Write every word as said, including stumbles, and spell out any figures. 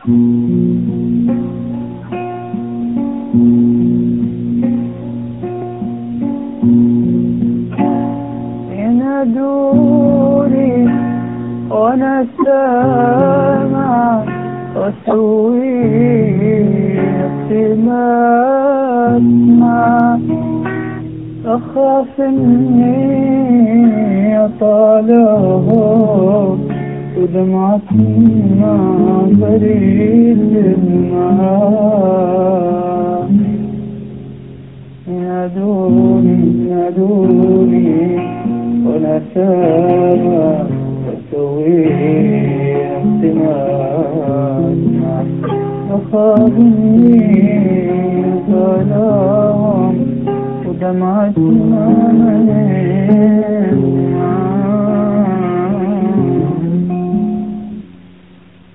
ينادوني وانا سامع واسوي نفسي ما اسمع، اخاف اني اطالعهم ودمعتنا بريد الماء. ينادوني ينادوني وانا سامع واسوي نفسي ما اسمع، اخاف اني اطالعهم ودمعتنا بريد